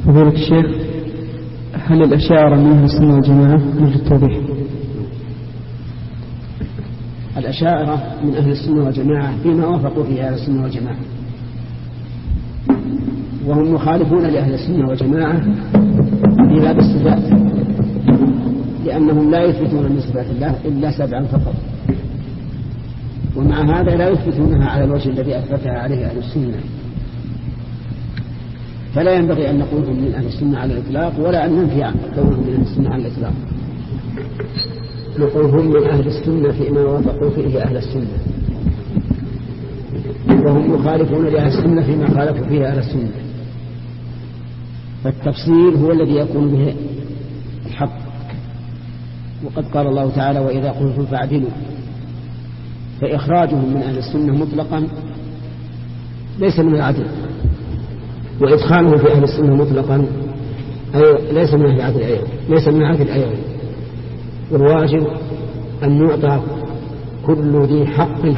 فضيلة الشيخ، هل الأشاعرة من أهل السنة والجماعة؟ نرجو التوضيح. الأشاعرة من أهل السنة والجماعة فيما وافقوا فيه أهل السنة والجماعة، وهم مخالفون لأهل السنة والجماعة في باب الصفات، لأنهم لا يثبتون من صفات الله إلا 7 فقط، ومع هذا لا يثبتونها على الوجه الذي أثبتها عليه أهل السنة. فلا ينبغي أن نقول هم من أهل السنة على الإطلاق، ولا أن ننفي كونهم من أهل السنة على الإطلاق. نقول هم من أهل السنة فيما وافقوا فيه أهل السنة، وهم مخالفون لأهل السنة فيما خالفوا فيه أهل السنة. فالتفصيل هو الذي يكون به الحق. وقد قال الله تعالى: وإذا قلتم فاعدلوا. فإخراجهم من أهل السنة مطلقا ليس من العدل، وإدخالهم في أهل السنة مطلقا أي ليس من العدل أيضا، ليس من العدل أيضا. والواجب أن يعطى كل ذي حق